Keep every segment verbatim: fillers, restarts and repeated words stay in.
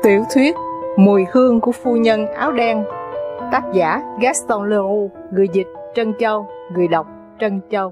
Tiểu thuyết Mùi hương của phu nhân áo đen. Tác giả Gaston Leroux. Người dịch Trân Châu. Người đọc Trân Châu.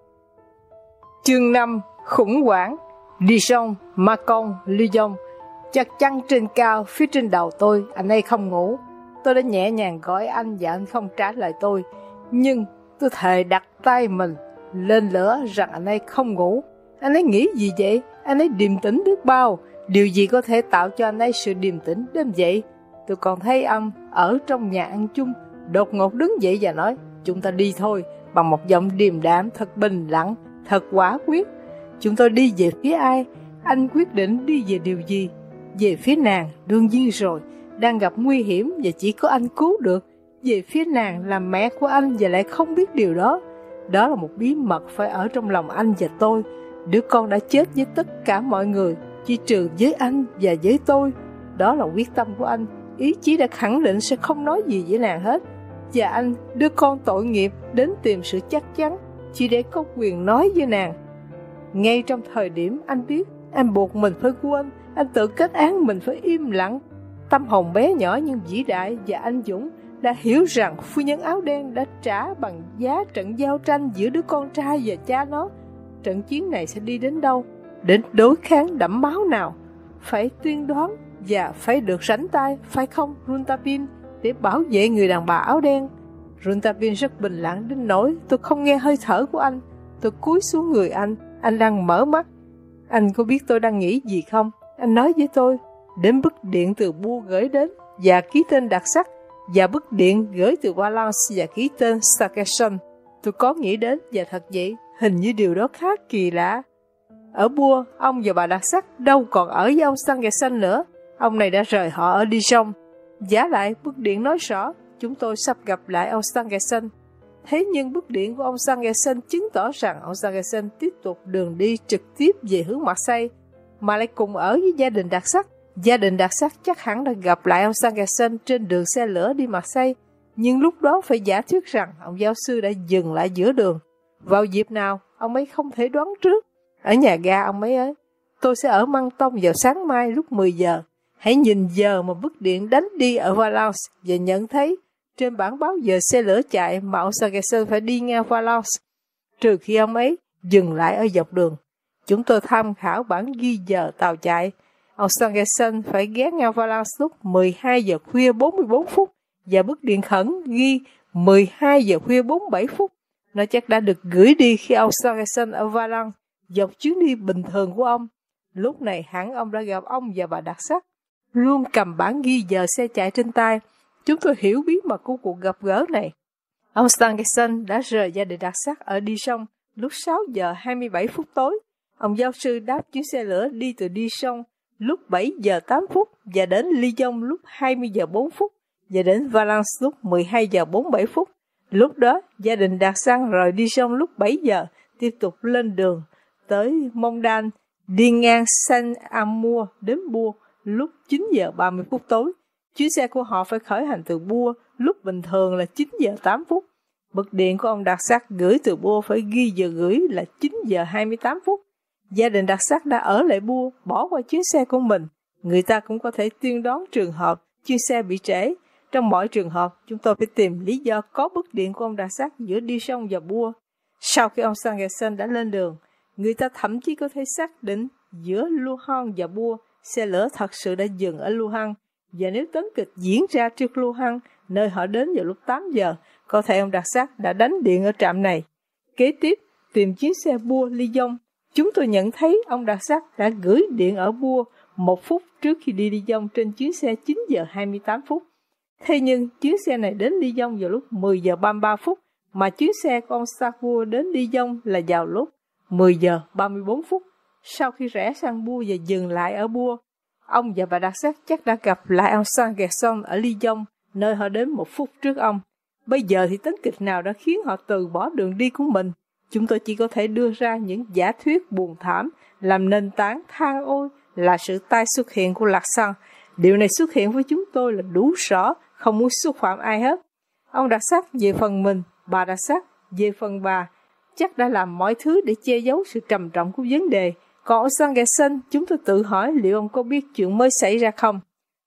Chương năm. Khủng hoảng. Dijon, Macon, Lyon. Chặt chăn trên cao, phía trên đầu tôi, anh ấy không ngủ. Tôi đã nhẹ nhàng gọi anh và anh không trả lời tôi. Nhưng tôi thề đặt tay mình lên lửa rằng anh ấy không ngủ. Anh ấy nghĩ gì vậy? Anh ấy điềm tĩnh biết bao. Điều gì có thể tạo cho anh ấy sự điềm tĩnh đến vậy? Tôi còn thấy ông ở trong nhà ăn chung đột ngột đứng dậy và nói: "Chúng ta đi thôi", bằng một giọng điềm đạm thật bình lặng, thật quả quyết. Chúng tôi đi về phía ai? Anh quyết định đi về điều gì? Về phía nàng, đương nhiên rồi, đang gặp nguy hiểm và chỉ có anh cứu được. Về phía nàng là mẹ của anh và lại không biết điều đó. Đó là một bí mật phải ở trong lòng anh và tôi. Đứa con đã chết với tất cả mọi người, chỉ trừ với anh và với tôi. Đó là quyết tâm của anh. Ý chí đã khẳng định sẽ không nói gì với nàng hết. Và anh, đứa con tội nghiệp, đến tìm sự chắc chắn chỉ để có quyền nói với nàng. Ngay trong thời điểm anh biết anh buộc mình phải quên, anh tự kết án mình phải im lặng. Tâm hồn bé nhỏ nhưng vĩ đại và anh dũng đã hiểu rằng phu nhân áo đen đã trả bằng giá trận giao tranh giữa đứa con trai và cha nó. Trận chiến này sẽ đi đến đâu? Đến đối kháng đẫm máu nào? Phải tuyên đoán và phải được rảnh tay, phải không Rouletabille, để bảo vệ người đàn bà áo đen? Rouletabille rất bình lặng đến nỗi tôi không nghe hơi thở của anh. Tôi cúi xuống người anh, anh đang mở mắt. Anh có biết tôi đang nghĩ gì không? Anh nói với tôi, đến bức điện từ Bua gửi đến và ký tên đặc sắc, và bức điện gửi từ Valence và ký tên Sarkisson. Tôi có nghĩ đến, và thật vậy, hình như điều đó khá kỳ lạ. Ở Bua, ông và bà đặc sắc đâu còn ở với ông Sarkisson nữa. Ông này đã rời họ ở Dijon. Giả lại, bức điện nói rõ chúng tôi sắp gặp lại ông Sarkisson. Thế nhưng bức điện của ông Sarkisson chứng tỏ rằng ông Sarkisson tiếp tục đường đi trực tiếp về hướng Marseille, mà lại cùng ở với gia đình đặc sắc. Gia đình đặc sắc chắc hẳn đã gặp lại ông Sarkisson trên đường xe lửa đi Marseille, nhưng lúc đó phải giả thuyết rằng ông giáo sư đã dừng lại giữa đường. Vào dịp nào, ông ấy không thể đoán trước. Ở nhà ga ông ấy ấy, tôi sẽ ở Menton vào sáng mai lúc mười giờ. Hãy nhìn giờ mà bức điện đánh đi ở Valence và nhận thấy trên bảng báo giờ xe lửa chạy mà ông Sarkisson phải đi ngang Valence, trừ khi ông ấy dừng lại ở dọc đường. Chúng tôi tham khảo bản ghi giờ tàu chạy. Ông Sarkisson phải ghé ngang Valence lúc mười hai giờ khuya bốn mươi bốn phút và bức điện khẩn ghi mười hai giờ khuya bốn mươi bảy phút. Nó chắc đã được gửi đi khi ông Sarkisson ở Valence dọc chuyến đi bình thường của ông. Lúc này hẳn ông đã gặp ông và bà đặc sắc, luôn cầm bản ghi giờ xe chạy trên tay. Chúng tôi hiểu bí mật của cuộc gặp gỡ này. Ông Sarkisson đã rời gia đình đặc sắc ở Dijon lúc sáu giờ hai mươi bảy phút tối. Ông giáo sư đáp chuyến xe lửa đi từ Dijon lúc bảy giờ tám phút và đến Lyon lúc hai mươi giờ bốn phút và đến Valence lúc mười hai giờ bốn mươi bảy phút. Lúc đó, gia đình đặc sắc rời Dijon lúc bảy giờ, tiếp tục lên đường tới Mondane, đi ngang Saint-Amour đến Bua lúc chín giờ ba mươi phút tối. Chuyến xe của họ phải khởi hành từ Bua lúc bình thường là chín giờ tám phút. Bức điện của ông đặc sắc gửi từ Bua phải ghi giờ gửi là chín giờ hai mươi tám phút. Gia đình đặc sắc đã ở lại Bua, bỏ qua chuyến xe của mình. Người ta cũng có thể tiên đoán trường hợp chuyến xe bị trễ. Trong mọi trường hợp, chúng tôi phải tìm lý do có bức điện của ông đặc sắc giữa Dijon và Bua. Sau khi ông Sarkisson đã lên đường, người ta thậm chí có thể xác định giữa Luhan và Bua, xe lửa thật sự đã dừng ở Luhan. Và nếu tấn kịch diễn ra trước Luhan, nơi họ đến vào lúc tám giờ, có thể ông đặc sắc đã đánh điện ở trạm này. Kế tiếp, tìm chuyến xe Bua Lyon. Chúng tôi nhận thấy ông đặc sắc đã gửi điện ở Bua một phút trước khi đi Lyon trên chuyến xe chín giờ hai mươi tám phút. Thế nhưng chuyến xe này đến Lyon vào lúc mười giờ ba mươi ba phút, mà chuyến xe của ông Sarkozy đến Lyon là vào lúc mười giờ ba mươi bốn phút. Sau khi rẽ sang Bua và dừng lại ở Bua, ông và bà đặc sắc chắc đã gặp lại ông Sarkisson ở Lyon, nơi họ đến một phút trước ông. Bây giờ thì tấn kịch nào đã khiến họ từ bỏ đường đi của mình? Chúng tôi chỉ có thể đưa ra những giả thuyết buồn thảm làm nền tảng than ôi là sự tái xuất hiện của Larsan. Điều này xuất hiện với chúng tôi là đủ rõ, không muốn xúc phạm ai hết. Ông đặc sắc về phần mình, bà đặc sắc về phần bà, chắc đã làm mọi thứ để che giấu sự trầm trọng của vấn đề. Còn ông Sarkisson, chúng tôi tự hỏi liệu ông có biết chuyện mới xảy ra không?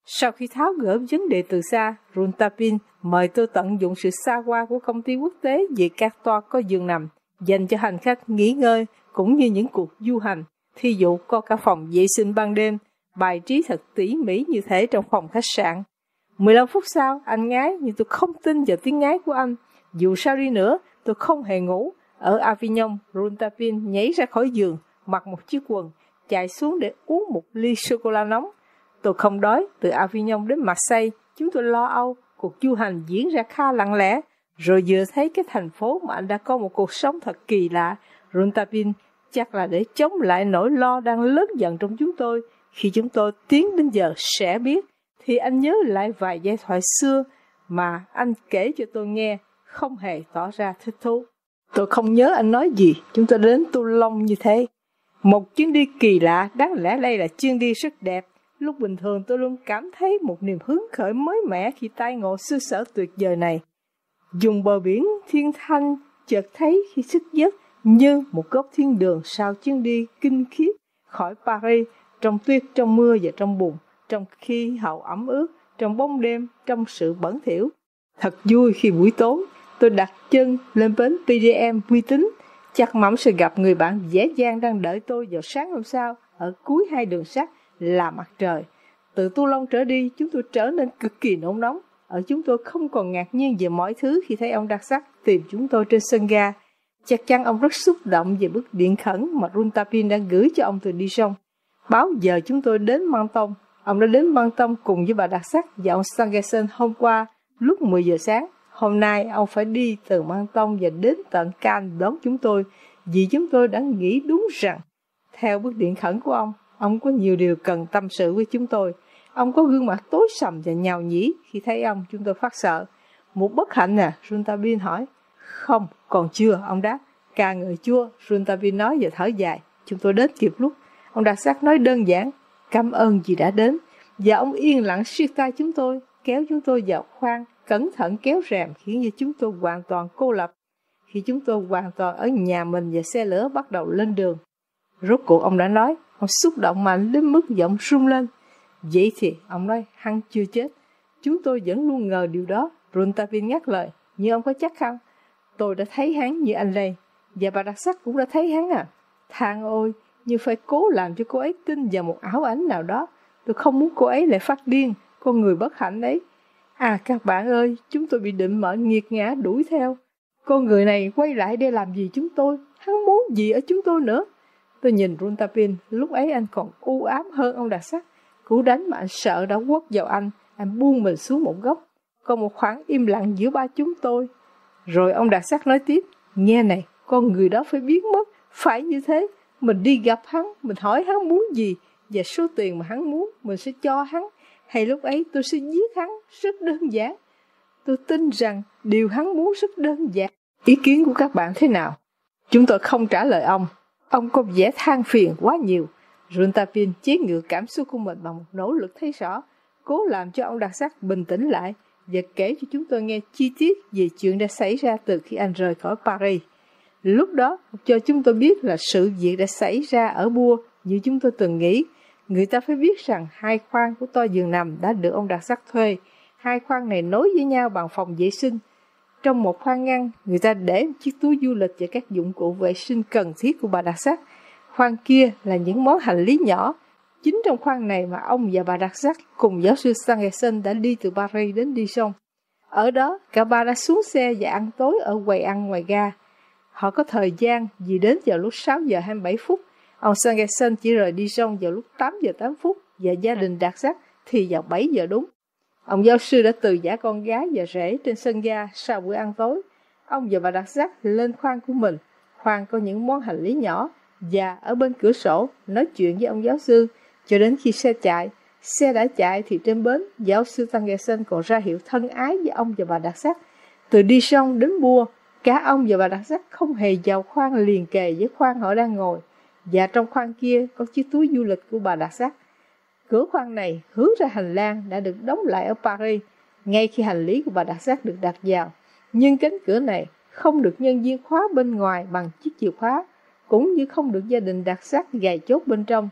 Sau khi tháo gỡ vấn đề từ xa, Runtapin mời tôi tận dụng sự xa hoa của công ty quốc tế về các toa có giường nằm, dành cho hành khách nghỉ ngơi cũng như những cuộc du hành. Thí dụ có cả phòng vệ sinh ban đêm, bài trí thật tỉ mỉ như thể trong phòng khách sạn. mười lăm phút sau, anh ngái nhưng tôi không tin vào tiếng ngái của anh. Dù sao đi nữa, tôi không hề ngủ. Ở Avignon, Runtapin nhảy ra khỏi giường, mặc một chiếc quần, chạy xuống để uống một ly sô-cô-la nóng. Tôi không đói. Từ Avignon đến Marseille, chúng tôi lo âu. Cuộc du hành diễn ra khá lặng lẽ. Rồi vừa thấy cái thành phố mà anh đã có một cuộc sống thật kỳ lạ. Runtapin chắc là để chống lại nỗi lo đang lớn dần trong chúng tôi. Khi chúng tôi tiến đến giờ sẽ biết, thì anh nhớ lại vài giai thoại xưa mà anh kể cho tôi nghe, không hề tỏ ra thích thú. Tôi không nhớ anh nói gì. Chúng tôi đến Toulon như thế. Một chuyến đi kỳ lạ, đáng lẽ đây là chuyến đi rất đẹp. Lúc bình thường tôi luôn cảm thấy một niềm hứng khởi mới mẻ khi tai ngộ xứ sở tuyệt vời này. Dùng bờ biển thiên thanh, chợt thấy khi thức giấc như một góc thiên đường sau chuyến đi kinh khiếp khỏi Paris, trong tuyết, trong mưa và trong bùn, trong khí hậu ẩm ướt, trong bóng đêm, trong sự bẩn thỉu. Thật vui khi buổi tối tôi đặt chân lên bến pê đê em uy tín, chắc mẩm sẽ gặp người bạn dễ dàng đang đợi tôi vào sáng hôm sau ở cuối hai đường sắt là mặt trời. Từ Toulon trở đi, chúng tôi trở nên cực kỳ nôn nóng. Ở chúng tôi không còn ngạc nhiên về mọi thứ khi thấy ông đặc sắc tìm chúng tôi trên sân ga. Chắc chắn ông rất xúc động về bức điện khẩn mà Runtapin đã gửi cho ông từ Dijon. Báo giờ chúng tôi đến Menton. Ông đã đến Menton cùng với bà đặc sắc và ông Stangerson hôm qua lúc mười giờ sáng. Hôm nay ông phải đi từ Menton và đến tận Cannes đón chúng tôi, vì chúng tôi đã nghĩ đúng rằng, theo bức điện khẩn của ông, ông có nhiều điều cần tâm sự với chúng tôi. Ông có gương mặt tối sầm và nhào nhĩ. Khi thấy ông, chúng tôi phát sợ. Một bất hạnh à? Runtapin hỏi. Không, còn chưa, ông đáp. Ca ngợi Chúa, Runtapin nói và thở dài. Chúng tôi đến kịp lúc. Ông đặc sắc nói đơn giản, cảm ơn vì đã đến. Và ông yên lặng siết tay chúng tôi, kéo chúng tôi vào khoang, cẩn thận kéo rèm, khiến cho chúng tôi hoàn toàn cô lập. Khi chúng tôi hoàn toàn ở nhà mình và xe lửa bắt đầu lên đường. Rốt cuộc ông đã nói, ông xúc động mạnh đến mức giọng rung lên. Vậy thì, ông nói, hắn chưa chết. Chúng tôi vẫn luôn ngờ điều đó. Runtapin ngắt lời, nhưng ông có chắc không? Tôi đã thấy hắn như anh đây, và bà đặc sắc cũng đã thấy hắn à. Thang ôi, nhưng phải cố làm cho cô ấy tin vào một ảo ảnh nào đó. Tôi không muốn cô ấy lại phát điên, con người bất hạnh ấy. À các bạn ơi, chúng tôi bị định mệnh nghiệt ngã đuổi theo. Con người này quay lại để làm gì chúng tôi? Hắn muốn gì ở chúng tôi nữa? Tôi nhìn Runtapin, lúc ấy anh còn u ám hơn ông đặc sắc. Cú đánh mà anh sợ đã quất vào anh, anh buông mình xuống một góc. Còn một khoảng im lặng giữa ba chúng tôi. Rồi ông đặc sắc nói tiếp, nghe này, con người đó phải biến mất, phải như thế. Mình đi gặp hắn, mình hỏi hắn muốn gì, và số tiền mà hắn muốn, mình sẽ cho hắn. Hay lúc ấy tôi sẽ giết hắn, rất đơn giản. Tôi tin rằng điều hắn muốn rất đơn giản. Ý kiến của các bạn thế nào? Chúng tôi không trả lời ông. Ông có vẻ than phiền quá nhiều. Runtapin chế ngự cảm xúc của mình bằng một nỗ lực thấy rõ, cố làm cho ông đặc sắc bình tĩnh lại và kể cho chúng tôi nghe chi tiết về chuyện đã xảy ra từ khi anh rời khỏi Paris. Lúc đó, cho chúng tôi biết là sự việc đã xảy ra ở Bua như chúng tôi từng nghĩ. Người ta phải biết rằng hai khoang của toa giường nằm đã được ông đặc sắc thuê. Hai khoang này nối với nhau bằng phòng vệ sinh. Trong một khoang ngăn, người ta để một chiếc túi du lịch và các dụng cụ vệ sinh cần thiết của bà đặc sắc. Khoang kia là những món hành lý nhỏ. Chính trong khoang này mà ông và bà đặc sắc cùng giáo sư Stangerson đã đi từ Paris đến Dijon. Ở đó, cả ba đã xuống xe và ăn tối ở quầy ăn ngoài ga. Họ có thời gian vì đến vào lúc sáu giờ hai mươi bảy phút. Ông Stangerson chỉ rời Dijon vào lúc tám giờ tám phút và gia đình đặc sắc thì vào bảy giờ đúng. Ông giáo sư đã từ giã con gái và rể trên sân ga sau bữa ăn tối. Ông và bà đặc sắc lên khoang của mình. Khoang có những món hành lý nhỏ và ở bên cửa sổ nói chuyện với ông giáo sư cho đến khi xe chạy. Xe đã chạy thì trên bến, giáo sư Stangerson còn ra hiệu thân ái với ông và bà đặc sắc. Từ Dijon đến Bua, cả ông và bà đặc sắc không hề vào khoang liền kề với khoang họ đang ngồi. Và trong khoang kia có chiếc túi du lịch của bà đặc sắc. Cửa khoang này hướng ra hành lang đã được đóng lại ở Paris, ngay khi hành lý của bà đặc sắc được đặt vào. Nhưng cánh cửa này không được nhân viên khóa bên ngoài bằng chiếc chìa khóa, cũng như không được gia đình đặc sắc gài chốt bên trong.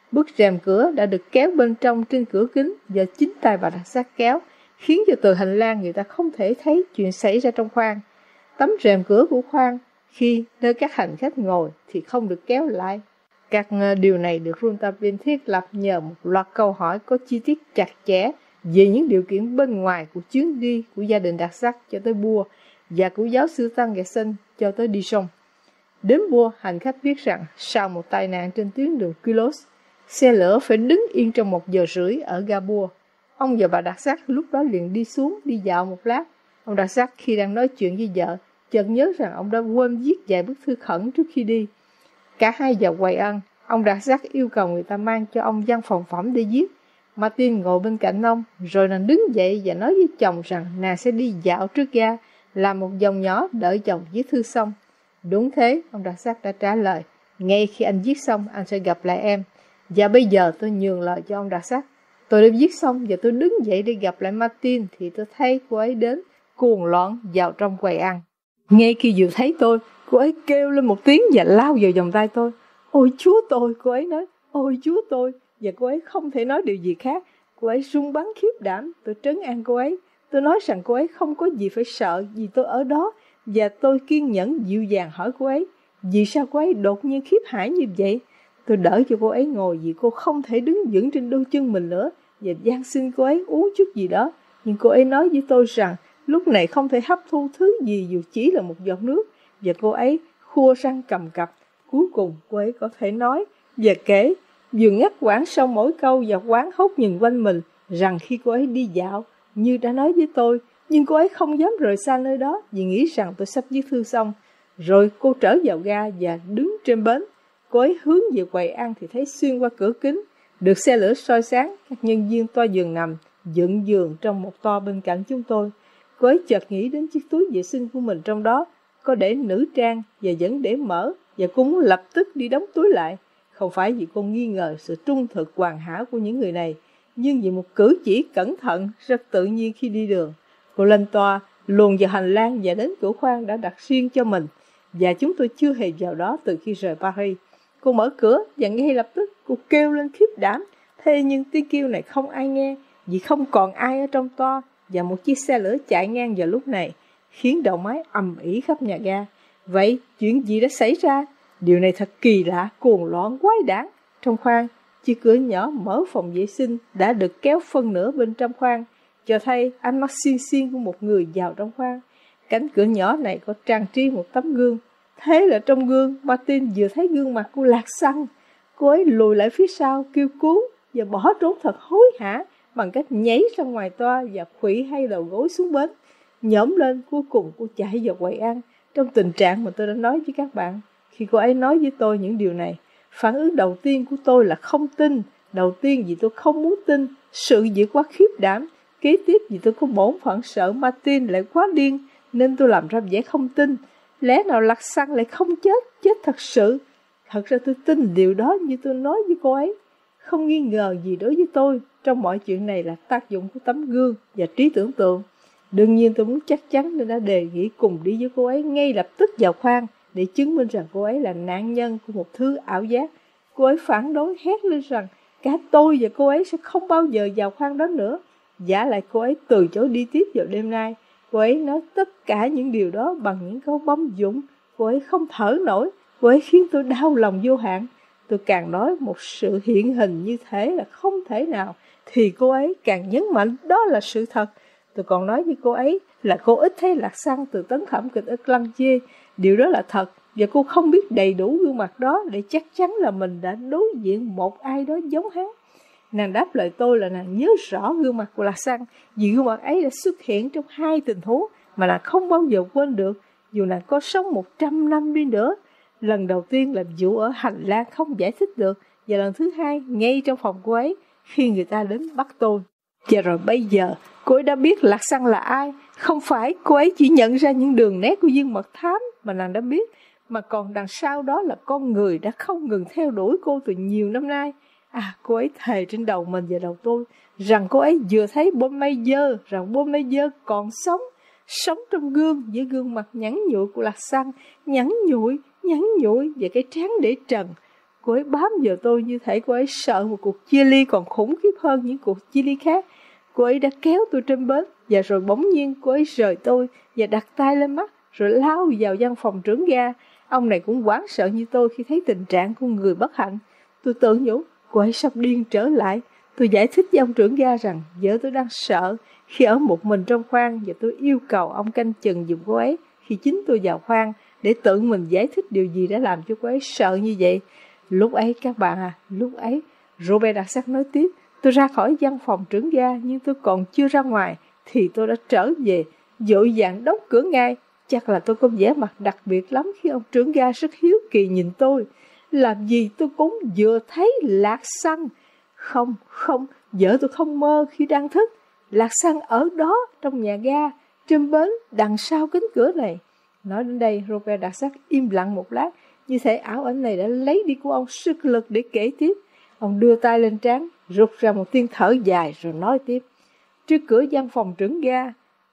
Bức rèm cửa đã được kéo bên trong trên cửa kính do chính tay bà Đặc Sắc kéo, khiến cho từ hành lang người ta không thể thấy chuyện xảy ra trong khoang. Tấm rèm cửa của khoang khi nơi các hành khách ngồi thì không được kéo lại. Các điều này được Rontabille thiết lập nhờ một loạt câu hỏi có chi tiết chặt chẽ về những điều kiện bên ngoài của chuyến đi của gia đình Đặc Sắc cho tới Bua và của giáo sư Stangerson cho tới Dijon. Đến Bua, hành khách biết rằng sau một tai nạn trên tuyến đường Culos, xe lửa phải đứng yên trong một giờ rưỡi ở ga Bua. Ông và bà Đặc Sắc lúc đó liền đi xuống đi dạo một lát. Ông Đặc Sắc khi đang nói chuyện với vợ chợt nhớ rằng ông đã quên viết vài bức thư khẩn trước khi đi. Cả hai vào quầy ăn. Ông Đặc Sắc yêu cầu người ta mang cho ông văn phòng phẩm để viết. Martin ngồi bên cạnh ông, rồi nàng đứng dậy và nói với chồng rằng nàng sẽ đi dạo trước ga, làm một vòng nhỏ đợi chồng viết thư xong. Đúng thế, ông Đặc Sắc đã trả lời. Ngay khi anh viết xong, anh sẽ gặp lại em. Và bây giờ tôi nhường lời cho ông Đặc Sắc. Tôi đã viết xong và tôi đứng dậy để gặp lại Martin thì tôi thấy cô ấy đến, cuồng loạn vào trong quầy ăn. Ngay khi vừa thấy tôi, cô ấy kêu lên một tiếng và lao vào vòng tay tôi. Ôi Chúa tôi, cô ấy nói, ôi Chúa tôi. Và cô ấy không thể nói điều gì khác. Cô ấy run bắn khiếp đảm. Tôi trấn an cô ấy. Tôi nói rằng cô ấy không có gì phải sợ vì tôi ở đó. Và tôi kiên nhẫn dịu dàng hỏi cô ấy, vì sao cô ấy đột nhiên khiếp hãi như vậy? Tôi đỡ cho cô ấy ngồi vì cô không thể đứng vững trên đôi chân mình nữa, và van xin cô ấy uống chút gì đó. Nhưng cô ấy nói với tôi rằng lúc này không thể hấp thu thứ gì dù chỉ là một giọt nước, và cô ấy khua răng cầm cập. Cuối cùng cô ấy có thể nói và kể, vừa ngắt quãng sau mỗi câu và quán hốt nhìn quanh mình rằng khi cô ấy đi dạo, như đã nói với tôi, nhưng cô ấy không dám rời xa nơi đó vì nghĩ rằng tôi sắp viết thư xong. Rồi cô trở vào ga và đứng trên bến. Cô ấy hướng về quầy ăn thì thấy xuyên qua cửa kính, được xe lửa soi sáng, các nhân viên toa giường nằm, dựng giường trong một toa bên cạnh chúng tôi. Cô ấy chợt nghĩ đến chiếc túi vệ sinh của mình trong đó, có để nữ trang và vẫn để mở, và cô muốn lập tức đi đóng túi lại. Không phải vì cô nghi ngờ sự trung thực hoàn hảo của những người này, nhưng vì một cử chỉ cẩn thận rất tự nhiên khi đi đường. Cô lên toa, luồn vào hành lang và đến cửa khoang đã đặt riêng cho mình, và chúng tôi chưa hề vào đó từ khi rời Paris. Cô mở cửa và ngay lập tức cô kêu lên khiếp đảm. Thế nhưng tiếng kêu này không ai nghe, vì không còn ai ở trong toa, và một chiếc xe lửa chạy ngang vào lúc này, khiến đầu máy ầm ĩ khắp nhà ga. Vậy chuyện gì đã xảy ra? Điều này thật kỳ lạ, cuồng loạn, quái đản. Trong khoang, chiếc cửa nhỏ mở phòng vệ sinh đã được kéo phân nửa bên trong khoang, cho thấy ánh mắt xiên xiên của một người vào trong khoang. Cánh cửa nhỏ này có trang trí một tấm gương. Thế là trong gương, Martin vừa thấy gương mặt của Lạc Xăng. Cô ấy lùi lại phía sau, kêu cứu và bỏ trốn thật hối hả bằng cách nhảy ra ngoài toa và khuỵu hai đầu gối xuống bến. Nhổm lên, cuối cùng cô chạy vào quầy ăn trong tình trạng mà tôi đã nói với các bạn. Khi cô ấy nói với tôi những điều này, phản ứng đầu tiên của tôi là không tin. Đầu tiên vì tôi không muốn tin, sự việc quá khiếp đảm. Kế tiếp vì tôi có bổn phận sợ Martin lại quá điên, nên tôi làm ra vẻ không tin. Lẽ nào Lạc Xăng lại không chết, chết thật sự? Thật ra tôi tin điều đó như tôi nói với cô ấy. Không nghi ngờ gì đối với tôi, trong mọi chuyện này là tác dụng của tấm gương và trí tưởng tượng. Đương nhiên tôi muốn chắc chắn nên đã đề nghị cùng đi với cô ấy ngay lập tức vào khoang để chứng minh rằng cô ấy là nạn nhân của một thứ ảo giác. Cô ấy phản đối hét lên rằng cả tôi và cô ấy sẽ không bao giờ vào khoang đó nữa. Giả lại cô ấy từ chối đi tiếp vào đêm nay. Cô ấy nói tất cả những điều đó bằng những câu bấm dũng. Cô ấy không thở nổi. Cô ấy khiến tôi đau lòng vô hạn. Tôi càng nói một sự hiện hình như thế là không thể nào, thì cô ấy càng nhấn mạnh đó là sự thật. Tôi còn nói với cô ấy là cô ít thấy Lạc Xăng từ tấn thẩm kịch ở Clantier. Điều đó là thật, và cô không biết đầy đủ gương mặt đó để chắc chắn là mình đã đối diện một ai đó giống hắn. Nàng đáp lời tôi là nàng nhớ rõ gương mặt của Lạc Xăng, vì gương mặt ấy đã xuất hiện trong hai tình huống mà nàng không bao giờ quên được, dù nàng có sống một trăm năm đi nữa. Lần đầu tiên là vụ ở hành lang không giải thích được, và lần thứ hai ngay trong phòng cô ấy khi người ta đến bắt tôi. Và rồi bây giờ cô ấy đã biết Lạc Xăng là ai. Không phải cô ấy chỉ nhận ra những đường nét của Dương Mật Thám mà nàng đã biết, mà còn đằng sau đó là con người đã không ngừng theo đuổi cô từ nhiều năm nay. À, cô ấy thề trên đầu mình và đầu tôi rằng cô ấy vừa thấy Baudelaire, rằng Baudelaire còn sống, sống trong gương với gương mặt nhẵn nhụi của Lạc Xăng, nhẵn nhụi, nhẵn nhụi và cái trán để trần. Cô ấy bám vào tôi như thể cô ấy sợ một cuộc chia ly còn khủng khiếp hơn những cuộc chia ly khác. Cô ấy đã kéo tôi trên bến, và rồi bỗng nhiên cô ấy rời tôi và đặt tay lên mắt, rồi lao vào văn phòng trưởng ga. Ông này cũng hoảng sợ như tôi khi thấy tình trạng của người bất hạnh. Tôi tự nhủ, cô ấy sắp điên trở lại. Tôi giải thích với ông trưởng ga rằng vợ tôi đang sợ khi ở một mình trong khoang, và tôi yêu cầu ông canh chừng giùm cô ấy khi chính tôi vào khoang, để tự mình giải thích điều gì đã làm cho cô ấy sợ như vậy. Lúc ấy các bạn à, lúc ấy, Robert đặc sắc nói tiếp, tôi ra khỏi văn phòng trưởng ga, nhưng tôi còn chưa ra ngoài thì tôi đã trở về, vội vàng đóng cửa ngay. Chắc là tôi có vẻ mặt đặc biệt lắm khi ông trưởng ga rất hiếu kỳ nhìn tôi. Làm gì tôi cũng vừa thấy Lạc Xăng. Không, không, vợ tôi không mơ khi đang thức. Lạc Xăng ở đó trong nhà ga, trên bến, đằng sau cánh cửa này. Nói đến đây, Robert đặc sắc im lặng một lát, như thể ảo ảnh này đã lấy đi của ông sức lực để kể tiếp. Ông đưa tay lên trán, rút ra một tiếng thở dài rồi nói tiếp. Trước cửa văn phòng trưởng ga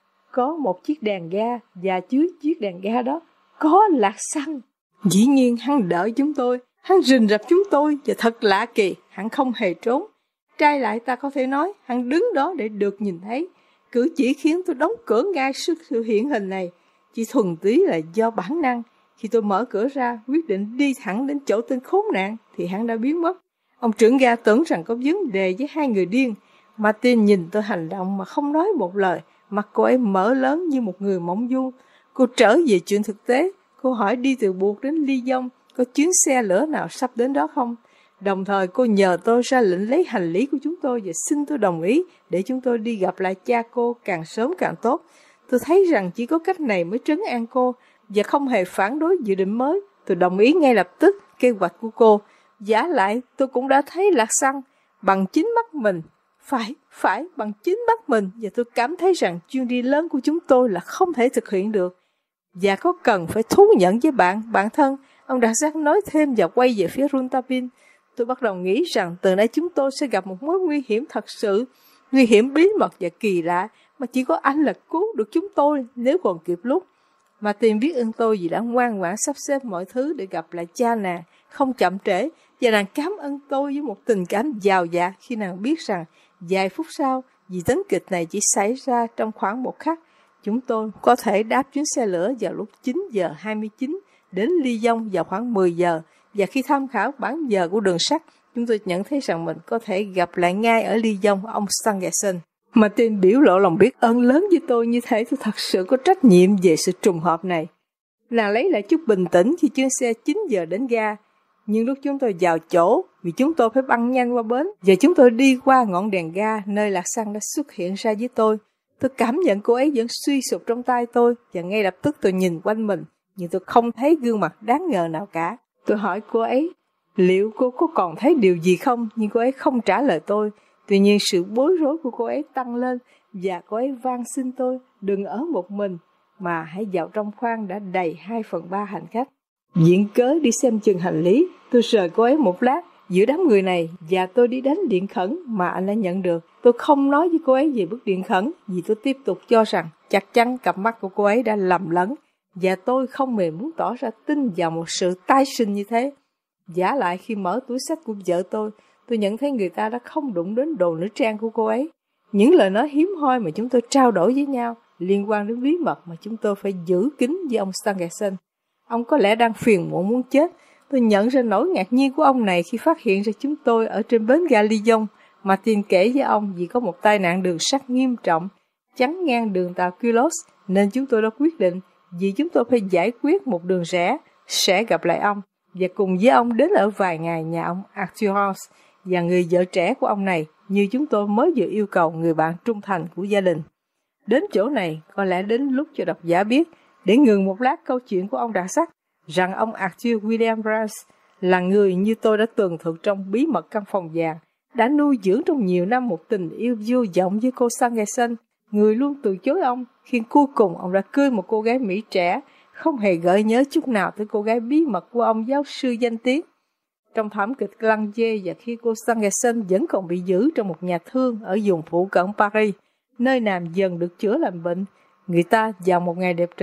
có một chiếc đèn ga, và dưới chiếc đèn ga đó có Lạc Xăng. Dĩ nhiên hắn đợi chúng tôi, hắn rình rập chúng tôi, và thật lạ kỳ, hắn không hề trốn. Trai lại ta có thể nói, hắn đứng đó để được nhìn thấy. Cử chỉ khiến tôi đóng cửa ngay trước sự hiện hình này, chỉ thuần túy là do bản năng. Khi tôi mở cửa ra, quyết định đi thẳng đến chỗ tên khốn nạn, thì hắn đã biến mất. Ông trưởng ga tưởng rằng có vấn đề với hai người điên. Martin nhìn tôi hành động mà không nói một lời, mặt cô ấy mở lớn như một người mộng du. Cô trở về chuyện thực tế. Cô hỏi đi từ Buộc đến Lyon có chuyến xe lửa nào sắp đến đó không. Đồng thời cô nhờ tôi ra lệnh lấy hành lý của chúng tôi và xin tôi đồng ý để chúng tôi đi gặp lại cha cô càng sớm càng tốt. Tôi thấy rằng chỉ có cách này mới trấn an cô, và không hề phản đối dự định mới. Tôi đồng ý ngay lập tức kế hoạch của cô. Giả lại tôi cũng đã thấy Lạc Xăng bằng chính mắt mình. Phải, phải, bằng chính mắt mình, và tôi cảm thấy rằng chuyến đi lớn của chúng tôi là không thể thực hiện được. Và có cần phải thú nhận với bạn, bạn thân, ông đặc giác nói thêm và quay về phía Runtapin. Tôi bắt đầu nghĩ rằng từ nay chúng tôi sẽ gặp một mối nguy hiểm thật sự, nguy hiểm bí mật và kỳ lạ, mà chỉ có anh là cứu được chúng tôi nếu còn kịp lúc. Mà tìm biết ơn tôi vì đã ngoan ngoãn sắp xếp mọi thứ để gặp lại cha nàng, không chậm trễ, và nàng cảm ơn tôi với một tình cảm giàu dạt khi nàng biết rằng vài phút sau, vì tấn kịch này chỉ xảy ra trong khoảng một khắc, chúng tôi có thể đáp chuyến xe lửa vào lúc chín giờ hai mươi chín đến Lyon vào khoảng mười giờ, và khi tham khảo bản giờ của đường sắt, chúng tôi nhận thấy rằng mình có thể gặp lại ngay ở Lyon ông Stangerson. Mà tên biểu lộ lòng biết ơn lớn với tôi, như thể tôi thật sự có trách nhiệm về sự trùng hợp này. Nàng lấy lại chút bình tĩnh khi chuyến xe chín giờ đến ga, nhưng lúc chúng tôi vào chỗ, vì chúng tôi phải băng nhanh qua bến, và chúng tôi đi qua ngọn đèn ga nơi Lạc Xăng đã xuất hiện ra với tôi. Tôi cảm nhận cô ấy vẫn suy sụp trong tay tôi, và ngay lập tức tôi nhìn quanh mình, nhưng tôi không thấy gương mặt đáng ngờ nào cả. Tôi hỏi cô ấy, liệu cô có còn thấy điều gì không, nhưng cô ấy không trả lời tôi. Tuy nhiên sự bối rối của cô ấy tăng lên, và cô ấy van xin tôi đừng ở một mình, mà hãy vào trong khoang đã đầy hai phần ba hành khách. Viện cớ đi xem chừng hành lý, tôi rời cô ấy một lát giữa đám người này, và tôi đi đánh điện khẩn mà anh đã nhận được. Tôi không nói với cô ấy về bức điện khẩn, vì tôi tiếp tục cho rằng chắc chắn cặp mắt của cô ấy đã lầm lẫn, và tôi không hề muốn tỏ ra tin vào một sự tái sinh như thế. Giả lại khi mở túi xách của vợ tôi, tôi nhận thấy người ta đã không đụng đến đồ nữ trang của cô ấy. Những lời nói hiếm hoi mà chúng tôi trao đổi với nhau liên quan đến bí mật mà chúng tôi phải giữ kín với ông Stangerson. Ông có lẽ đang phiền muộn muốn chết. Tôi nhận ra nỗi ngạc nhiên của ông này khi phát hiện ra chúng tôi ở trên bến ga Lyon. Martin kể với ông vì có một tai nạn đường sắt nghiêm trọng chắn ngang đường tàu Culos, nên chúng tôi đã quyết định vì chúng tôi phải giải quyết một đường rẽ sẽ gặp lại ông, và cùng với ông đến ở vài ngày nhà ông Arthur House và người vợ trẻ của ông này, như chúng tôi mới vừa yêu cầu người bạn trung thành của gia đình. Đến chỗ này có lẽ đến lúc cho độc giả biết, để ngừng một lát câu chuyện của ông đặc sắc, rằng ông Arthur William Brown là người như tôi đã tường thuật trong bí mật căn phòng vàng, đã nuôi dưỡng trong nhiều năm một tình yêu vô vọng với cô Stangerson, người luôn từ chối ông, khiến cuối cùng ông đã cưới một cô gái Mỹ trẻ, không hề gợi nhớ chút nào tới cô gái bí mật của ông giáo sư danh tiếng. Trong thảm kịch Glandier, và khi cô Stangerson vẫn còn bị giữ trong một nhà thương ở vùng phụ cận Paris, nơi nàng dần được chữa lành bệnh, người ta vào một ngày đẹp trời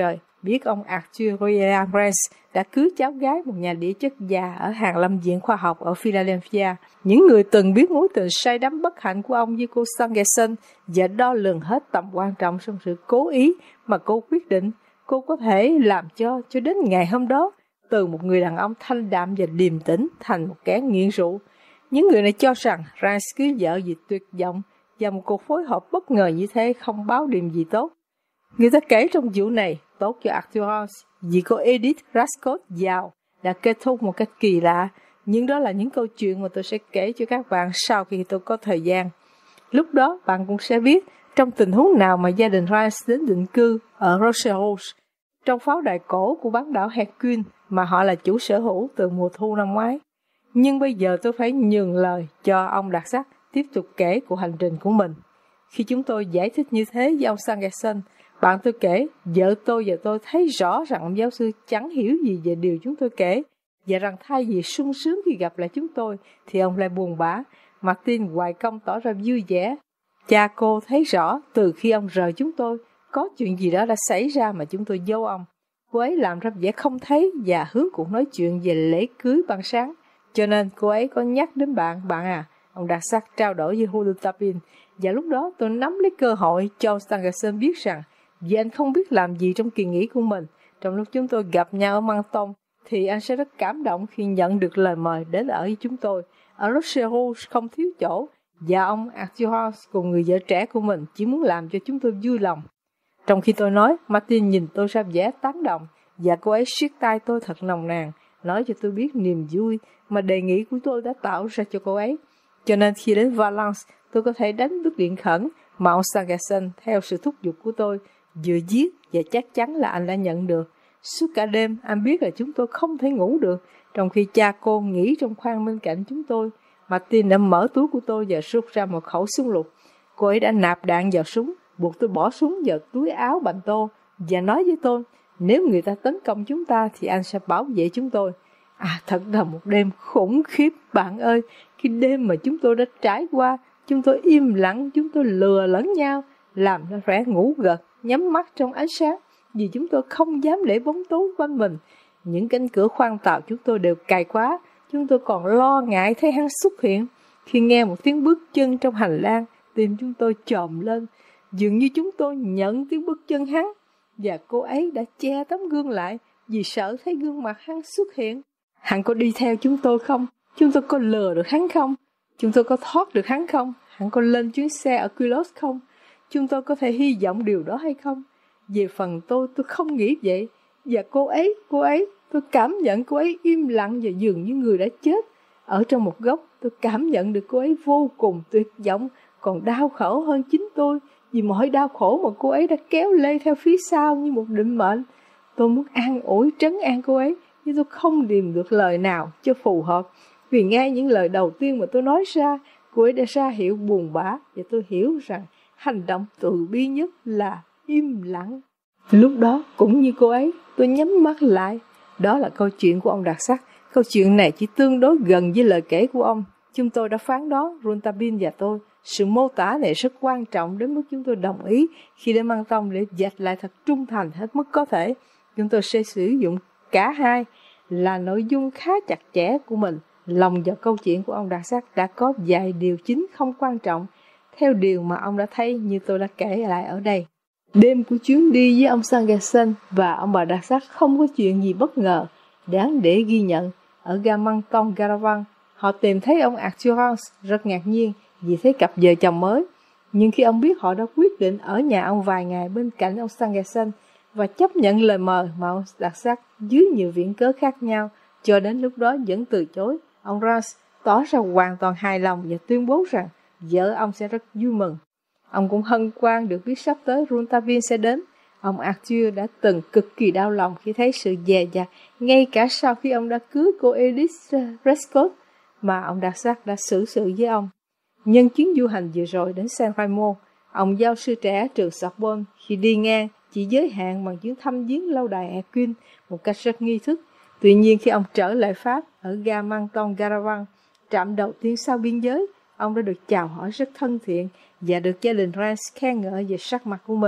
biết ông Arthur William Rance đã cưới cháu gái một nhà địa chất gia ở hàng lâm viện khoa học ở Philadelphia. Những người từng biết mối tình say đắm bất hạnh của ông với cô Stangerson và đo lường hết tầm quan trọng trong sự cố ý mà cô quyết định cô có thể làm cho cho đến ngày hôm đó, từ một người đàn ông thanh đạm và điềm tĩnh thành một kẻ nghiện rượu. Những người này cho rằng Rance cưới vợ vì tuyệt vọng và một cuộc phối hợp bất ngờ như thế không báo điểm gì tốt. Người ta kể trong vụ này tốt cho Arthur Rance vì cô Edith Rascott giàu đã kết thúc một cách kỳ lạ, nhưng đó là những câu chuyện mà tôi sẽ kể cho các bạn sau khi tôi có thời gian. Lúc đó bạn cũng sẽ biết trong tình huống nào mà gia đình Rance đến định cư ở Rochelle trong pháo đài cổ của bán đảo Hercule mà họ là chủ sở hữu từ mùa thu năm ngoái. Nhưng bây giờ tôi phải nhường lời cho ông đặc sắc tiếp tục kể cuộc hành trình của mình. Khi chúng tôi giải thích như thế với ông Stangerson, bạn tôi kể, vợ tôi và tôi thấy rõ rằng ông giáo sư chẳng hiểu gì về điều chúng tôi kể, và rằng thay vì sung sướng khi gặp lại chúng tôi, thì ông lại buồn bã. Martin hoài công tỏ ra vui vẻ. Cha cô thấy rõ từ khi ông rời chúng tôi, có chuyện gì đó đã xảy ra mà chúng tôi giấu ông. Cô ấy làm ra vẻ không thấy và hướng cuộc nói chuyện về lễ cưới ban sáng. Cho nên cô ấy có nhắc đến bạn, bạn à, ông đặc sắc trao đổi với Hulutapin. Và lúc đó tôi nắm lấy cơ hội cho Stangerson biết rằng vì anh không biết làm gì trong kỳ nghỉ của mình. Trong lúc chúng tôi gặp nhau ở Menton, thì anh sẽ rất cảm động khi nhận được lời mời đến ở với chúng tôi. Ở Rochelle không thiếu chỗ, và ông Arthur cùng người vợ trẻ của mình chỉ muốn làm cho chúng tôi vui lòng. Trong khi tôi nói, Martin nhìn tôi ra vẻ tán động, và cô ấy siết tay tôi thật nồng nàn, nói cho tôi biết niềm vui mà đề nghị của tôi đã tạo ra cho cô ấy. Cho nên khi đến Valence, tôi có thể đánh bức điện khẩn mà ông Stangerson theo sự thúc giục của tôi vừa viết, và chắc chắn là anh đã nhận được. Suốt cả đêm, anh biết là chúng tôi không thể ngủ được, trong khi cha cô nghỉ trong khoang bên cạnh chúng tôi. Martin đã mở túi của tôi và rút ra một khẩu súng lục. Cô ấy đã nạp đạn vào súng, buộc tôi bỏ súng vào túi áo bành tô, và nói với tôi, nếu người ta tấn công chúng ta thì anh sẽ bảo vệ chúng tôi. À, thật là một đêm khủng khiếp bạn ơi. Khi đêm mà chúng tôi đã trải qua, chúng tôi im lặng, chúng tôi lừa lẫn nhau, làm nó vẻ ngủ gật, nhắm mắt trong ánh sáng, vì chúng tôi không dám để bóng tối quanh mình. Những cánh cửa khoang tàu chúng tôi đều cài khóa, chúng tôi còn lo ngại thấy hắn xuất hiện. Khi nghe một tiếng bước chân trong hành lang, tim chúng tôi chồm lên, dường như chúng tôi nhận tiếng bước chân hắn, và cô ấy đã che tấm gương lại vì sợ thấy gương mặt hắn xuất hiện. Hắn có đi theo chúng tôi không? Chúng tôi có lừa được hắn không? Chúng tôi có thoát được hắn không? Hắn có lên chuyến xe ở Culos không? Chúng tôi có thể hy vọng điều đó hay không? Về phần tôi, tôi không nghĩ vậy. Và cô ấy, cô ấy, tôi cảm nhận cô ấy im lặng và dường như người đã chết. Ở trong một góc, tôi cảm nhận được cô ấy vô cùng tuyệt vọng, còn đau khổ hơn chính tôi, vì mọi đau khổ mà cô ấy đã kéo lê theo phía sau như một định mệnh. Tôi muốn an ủi trấn an cô ấy, nhưng tôi không tìm được lời nào cho phù hợp, vì ngay những lời đầu tiên mà tôi nói ra, cô ấy đã ra hiệu buồn bã, và tôi hiểu rằng hành động từ bi nhất là im lặng. Lúc đó, cũng như cô ấy, tôi nhắm mắt lại. Đó là câu chuyện của ông đặc sắc. Câu chuyện này chỉ tương đối gần với lời kể của ông. Chúng tôi đã phán đoán, Rontabin và tôi, sự mô tả này rất quan trọng đến mức chúng tôi đồng ý khi đến Mang Tông để dạch lại thật trung thành hết mức có thể. Chúng tôi sẽ sử dụng cả hai là nội dung khá chặt chẽ của mình. Lòng vào câu chuyện của ông đặc sắc đã có vài điều chính không quan trọng, theo điều mà ông đã thấy như tôi đã kể lại ở đây. Đêm của chuyến đi với ông Stangerson và ông bà đặc sắc không có chuyện gì bất ngờ đáng để ghi nhận. Ở ga Menton Garavan, họ tìm thấy ông Arthur Rance rất ngạc nhiên vì thấy cặp vợ chồng mới. Nhưng khi ông biết họ đã quyết định ở nhà ông vài ngày bên cạnh ông Stangerson và chấp nhận lời mời mà ông đặc sắc dưới nhiều viện cớ khác nhau, cho đến lúc đó vẫn từ chối, ông Rance tỏ ra hoàn toàn hài lòng và tuyên bố rằng vợ ông sẽ rất vui mừng. Ông cũng hân hoan được biết sắp tới Rontabin sẽ đến. Ông Arthur đã từng cực kỳ đau lòng khi thấy sự dè dặt, ngay cả sau khi ông đã cưới cô Edith Prescott mà ông đặc sắc đã xử sự với ông. Nhân chuyến du hành vừa rồi đến San Remo, ông giáo sư trẻ trường Sorbonne khi đi ngang chỉ giới hạn bằng chuyến thăm viếng lâu đài Hercule một cách rất nghi thức. Tuy nhiên khi ông trở lại Pháp ở ga Menton Garavan, trạm đầu tiên sau biên giới, ông đã được chào hỏi rất thân thiện và được gia đình Rance khen ngợi về sắc mặt của mình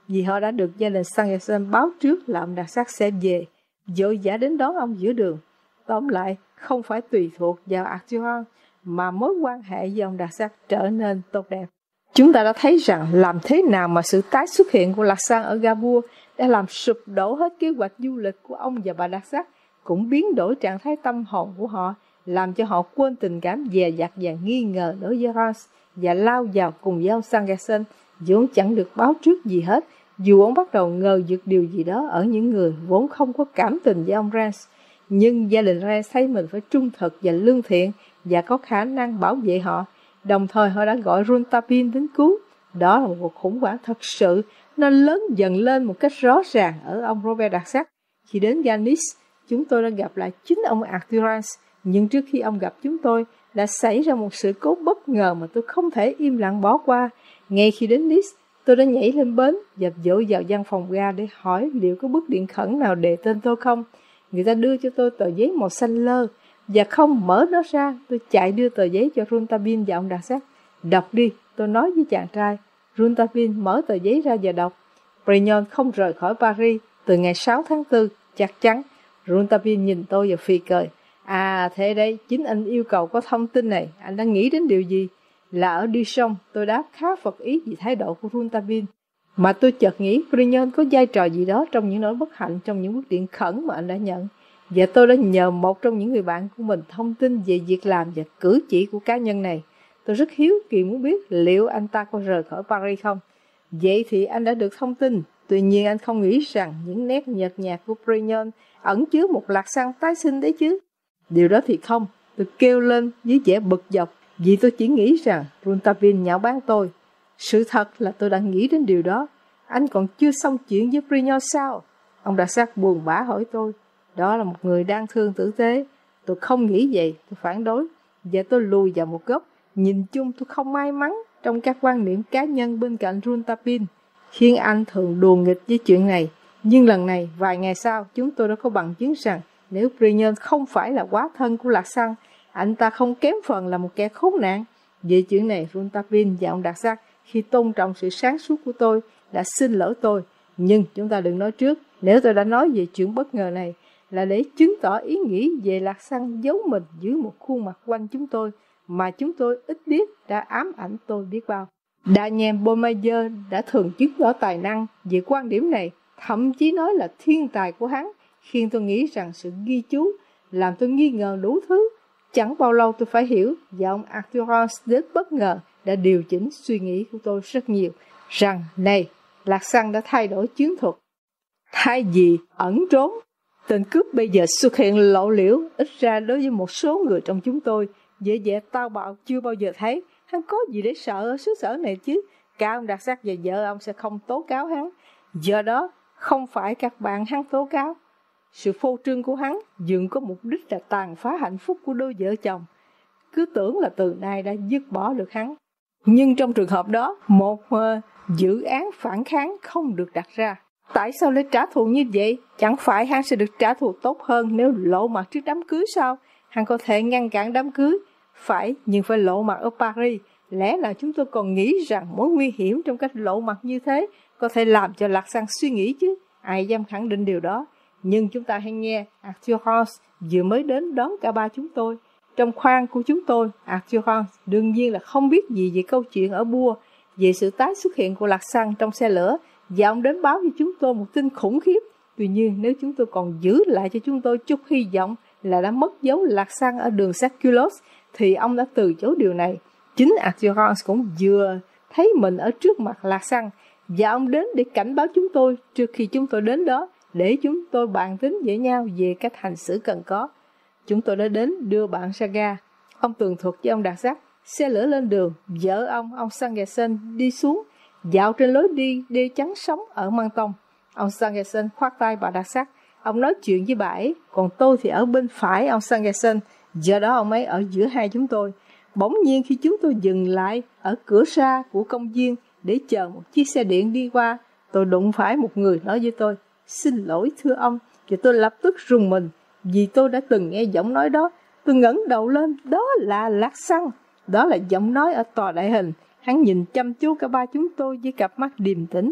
vì họ đã được gia đình Sangerson báo trước là ông Đặc Sắc sẽ về, vội vã đến đón ông giữa đường. Tóm lại, không phải tùy thuộc vào Arthur, mà mối quan hệ với ông Đặc Sắc trở nên tốt đẹp. Chúng ta đã thấy rằng làm thế nào mà sự tái xuất hiện của Lạc Sang ở Gabua đã làm sụp đổ hết kế hoạch du lịch của ông và bà Đặc Sắc, cũng biến đổi trạng thái tâm hồn của họ, làm cho họ quên tình cảm dè dặt và nghi ngờ đối với Rance và lao vào cùng với ông Sangerson, vốn chẳng được báo trước gì hết, dù ông bắt đầu ngờ vực điều gì đó ở những người vốn không có cảm tình với ông Rance. Nhưng gia đình Rance thấy mình phải trung thực và lương thiện và có khả năng bảo vệ họ. Đồng thời họ đã gọi Runtapin đến cứu. Đó là một cuộc khủng hoảng thật sự, nó lớn dần lên một cách rõ ràng ở ông Robert Đặc Sắc. Khi đến Ganis, chúng tôi đã gặp lại chính ông Arthur Rance, nhưng trước khi ông gặp chúng tôi, đã xảy ra một sự cố bất ngờ mà tôi không thể im lặng bỏ qua. Ngay khi đến Nice, tôi đã nhảy lên bến và vội vào văn phòng ga để hỏi liệu có bức điện khẩn nào đề tên tôi không. Người ta đưa cho tôi tờ giấy màu xanh lơ, và không mở nó ra, tôi chạy đưa tờ giấy cho Runtapin và ông Đặc Sắc. Đọc đi, tôi nói với chàng trai. Runtapin mở tờ giấy ra và đọc. Brignon không rời khỏi Paris từ ngày sáu tháng tư, chắc chắn. Runtapin nhìn tôi và phì cười. À, thế đây, chính anh yêu cầu có thông tin này. Anh đang nghĩ đến điều gì? Là ở Dijon, tôi đáp khá phật ý vì thái độ của Runtapin. Mà tôi chợt nghĩ Brignon có vai trò gì đó trong những nỗi bất hạnh trong những bức điện khẩn mà anh đã nhận. Và tôi đã nhờ một trong những người bạn của mình thông tin về việc làm và cử chỉ của cá nhân này. Tôi rất hiếu kỳ muốn biết liệu anh ta có rời khỏi Paris không. Vậy thì anh đã được thông tin. Tuy nhiên anh không nghĩ rằng những nét nhợt nhạt của Brignon ẩn chứa một Lạc Sang tái sinh đấy chứ. Điều đó thì không. Tôi kêu lên với vẻ bực dọc vì tôi chỉ nghĩ rằng Runtapin nhạo báng tôi. Sự thật là tôi đã nghĩ đến điều đó. Anh còn chưa xong chuyện với Brignon sao? Ông Đặc Sắc buồn bã hỏi tôi. Đó là một người đang thương tử tế. Tôi không nghĩ vậy, tôi phản đối. Và tôi lùi vào một góc. Nhìn chung tôi không may mắn trong các quan niệm cá nhân bên cạnh Runtapin, khiến anh thường đùa nghịch với chuyện này. Nhưng lần này, vài ngày sau, chúng tôi đã có bằng chứng rằng nếu Brignon không phải là quá thân của Lạc Sang, anh ta không kém phần là một kẻ khốn nạn. Về chuyện này, Runtapin và ông Đặc Sắc, khi tôn trọng sự sáng suốt của tôi, đã xin lỗi tôi. Nhưng chúng ta đừng nói trước, nếu tôi đã nói về chuyện bất ngờ này, là để chứng tỏ ý nghĩ về Lạc Sang giấu mình dưới một khuôn mặt quanh chúng tôi mà chúng tôi ít biết đã ám ảnh tôi biết bao. Daniel Beaumayer đã thường chứng tỏ tài năng về quan điểm này, thậm chí nói là thiên tài của hắn, khiến tôi nghĩ rằng sự ghi chú làm tôi nghi ngờ đủ thứ. Chẳng bao lâu tôi phải hiểu, và ông Arthur Rance đến bất ngờ đã điều chỉnh suy nghĩ của tôi rất nhiều, rằng này, Lạc Sang đã thay đổi chiến thuật. Thay vì ẩn trốn, tên cướp bây giờ xuất hiện lộ liễu, ít ra đối với một số người trong chúng tôi, dễ dễ tao bạo chưa bao giờ thấy. Hắn có gì để sợ ở xứ sở này chứ? Cả ông Đặc Sắc và vợ ông sẽ không tố cáo hắn. Do đó, không phải các bạn hắn tố cáo. Sự phô trương của hắn dường có mục đích là tàn phá hạnh phúc của đôi vợ chồng. Cứ tưởng là từ nay đã dứt bỏ được hắn. Nhưng trong trường hợp đó, một uh, dự án phản kháng không được đặt ra. Tại sao lại trả thù như vậy? Chẳng phải hắn sẽ được trả thù tốt hơn nếu lộ mặt trước đám cưới sao? Hắn có thể ngăn cản đám cưới. Phải, nhưng phải lộ mặt ở Paris. Lẽ là chúng tôi còn nghĩ rằng mối nguy hiểm trong cách lộ mặt như thế có thể làm cho Lạc Sang suy nghĩ chứ. Ai dám khẳng định điều đó. Nhưng chúng ta hãy nghe, Arthur Rance vừa mới đến đón cả ba chúng tôi. Trong khoang của chúng tôi, Arthur Rance đương nhiên là không biết gì về câu chuyện ở Bua, về sự tái xuất hiện của Lạc Sang trong xe lửa, và ông đến báo cho chúng tôi một tin khủng khiếp. Tuy nhiên, nếu chúng tôi còn giữ lại cho chúng tôi chút hy vọng là đã mất dấu Lạc Sang ở đường Saculos, thì ông đã từ chối điều này. Chính Arthur Rance cũng vừa thấy mình ở trước mặt Lạc Sang, và ông đến để cảnh báo chúng tôi trước khi chúng tôi đến đó, để chúng tôi bàn tính với nhau về cách hành xử cần có. Chúng tôi đã đến đưa bạn ra ga. Ông tường thuật với ông Đặc Sắc. Xe lửa lên đường, vợ ông, ông Sangerson đi xuống, dạo trên lối đi đê chắn sóng ở Menton. Ông Sangerson khoát tay bà Đặc Sắc. Ông nói chuyện với bà ấy, còn tôi thì ở bên phải ông Sangerson. Do đó ông ấy ở giữa hai chúng tôi. Bỗng nhiên khi chúng tôi dừng lại ở cửa ra của công viên để chờ một chiếc xe điện đi qua, tôi đụng phải một người nói với tôi, xin lỗi thưa ông, và tôi lập tức rùng mình, vì tôi đã từng nghe giọng nói đó. Tôi ngẩng đầu lên, đó là Lạc Sang. Đó là giọng nói ở tòa đại hình. Hắn nhìn chăm chú cả ba chúng tôi với cặp mắt điềm tĩnh.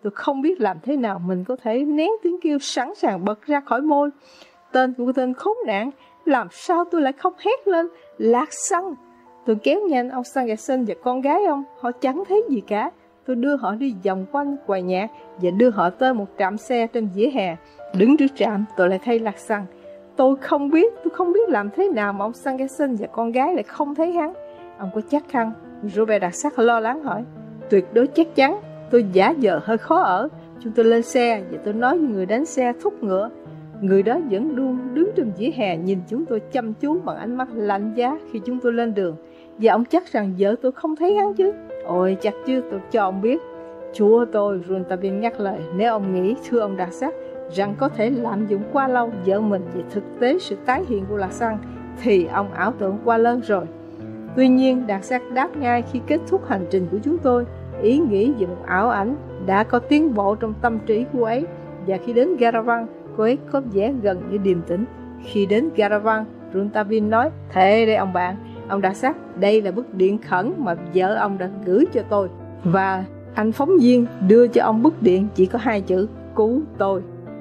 Tôi không biết làm thế nào mình có thể nén tiếng kêu sẵn sàng bật ra khỏi môi. Tên của tên khốn nạn, làm sao tôi lại không hét lên, Lạc Xăng. Tôi kéo nhanh ông Sangerson và con gái ông, họ chẳng thấy gì cả. Tôi đưa họ đi vòng quanh quầy nhạc và đưa họ tới một trạm xe trên vỉa hè. Đứng trước trạm, tôi lại thấy Lạc Xăng. Tôi không biết, tôi không biết làm thế nào mà ông Sangerson và con gái lại không thấy hắn. Ông có chắc không? Robert đặc sắc lo lắng hỏi. Tuyệt đối chắc chắn. Tôi giả vờ hơi khó ở. Chúng tôi lên xe và tôi nói với người đánh xe thúc ngựa. Người đó vẫn luôn đứng trên vỉa hè nhìn chúng tôi chăm chú bằng ánh mắt lạnh giá khi chúng tôi lên đường. Và ông chắc rằng vợ tôi không thấy hắn chứ? Ôi chắc chứ, tôi cho ông biết. Chúa tôi, Rontabin nhắc lời, nếu ông nghĩ, thưa ông đặc sắc, rằng có thể lạm dụng quá lâu vợ mình về thực tế sự tái hiện của Lạc Xăng, thì ông ảo tưởng quá lớn rồi. Tuy nhiên, đặc sắc đáp ngay khi kết thúc hành trình của chúng tôi. Ý nghĩ về một ảo ảnh đã có tiến bộ trong tâm trí cô ấy. Và khi đến Garavan, cô ấy có vẻ gần như điềm tĩnh. Khi đến Garavan, Rontabin nói, thế đây ông bạn, ông đặc sắc, đây là bức điện khẩn mà vợ ông đã gửi cho tôi. Và anh phóng viên đưa cho ông bức điện chỉ có hai chữ, cứu tôi.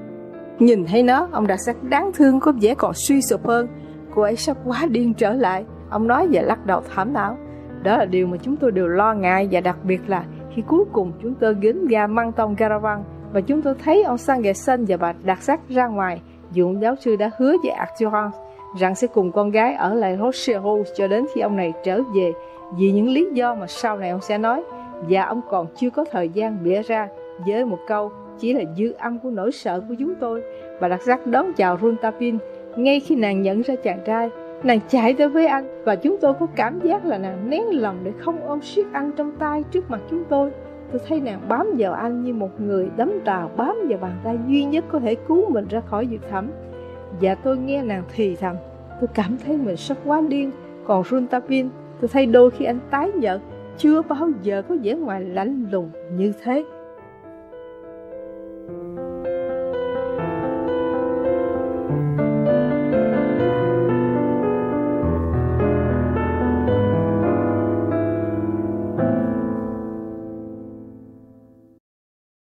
Nhìn thấy nó, ông đặc sắc đáng thương có vẻ còn suy sụp hơn. Cô ấy sắp quá điên trở lại. Ông nói và lắc đầu thảm não. Đó là điều mà chúng tôi đều lo ngại, và đặc biệt là khi cuối cùng chúng tôi đến ga Măng Tông Caravan và chúng tôi thấy ông Sangerson và bà đặc sắc ra ngoài. Dũng giáo sư đã hứa với Arthur rằng sẽ cùng con gái ở lại Rochereau cho đến khi ông này trở về, vì những lý do mà sau này ông sẽ nói. Và ông còn chưa có thời gian bịa ra với một câu chỉ là dư âm của nỗi sợ của chúng tôi. Bà đặc sắc đón chào Rontabin. Ngay khi nàng nhận ra chàng trai, nàng chạy tới với anh, và chúng tôi có cảm giác là nàng nén lòng để không ôm siết anh trong tay trước mặt chúng tôi. Tôi thấy nàng bám vào anh như một người đắm tàu bám vào bàn tay duy nhất có thể cứu mình ra khỏi vực thẳm. Và tôi nghe nàng thì thầm, tôi cảm thấy mình sắp quá điên. Còn Rontabin, tôi thấy đôi khi anh tái nhợt, chưa bao giờ có vẻ ngoài lạnh lùng như thế.